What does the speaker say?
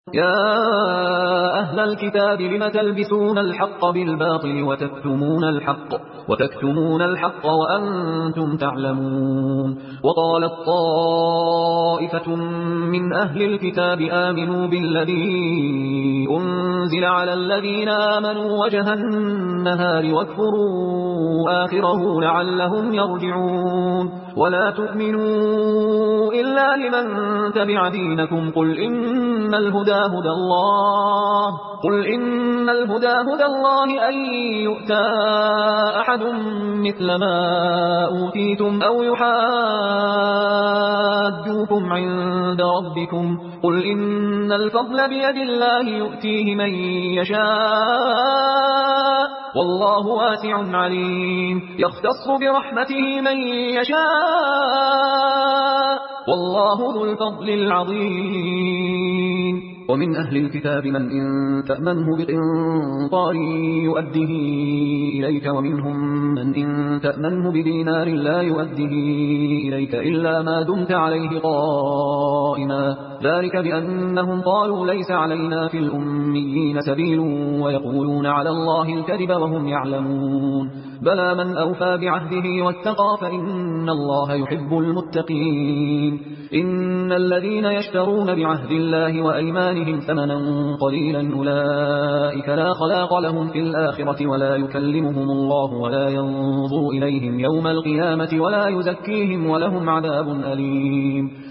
يا أهل الكتاب لم تلبسون الحق بالباطل وتكتمون الحق وأنتم تعلمون. وقالت طائفة من أهل الكتاب آمنوا بالذي أنزل على الذين آمنوا وجه النهار واكفروا آخره لعلهم يرجعون. ولا تؤمنوا إلا لمن تبع دينكم قل إن الهدى هدى الله أن يؤتى أحد مثل ما أوتيتم أو يحاجوكم عند ربكم قل إن الفضل بيد الله يؤتيه من يشاء والله واسع عليم. يختص برحمته من يشاء والله ذو الفضل العظيم. ومن أهل الكتاب من إن تأمنه بقنطار يؤده إليك ومنهم من إن تأمنه بدينار لا يؤده إليك إلا ما دمت عليه قائما ذلك بأنهم قالوا ليس علينا في الأميين سبيل ويقولون على الله الكذب وهم يعلمون. بلى من أوفى بعهده واتقى فإن الله يحب المتقين. إن الذين يشترون بعهد الله وأيمانهم ثمنا قليلا أولئك لا خلاق لهم في الآخرة ولا يكلمهم الله ولا ينظر إليهم يوم القيامة ولا يزكيهم ولهم عذاب أليم.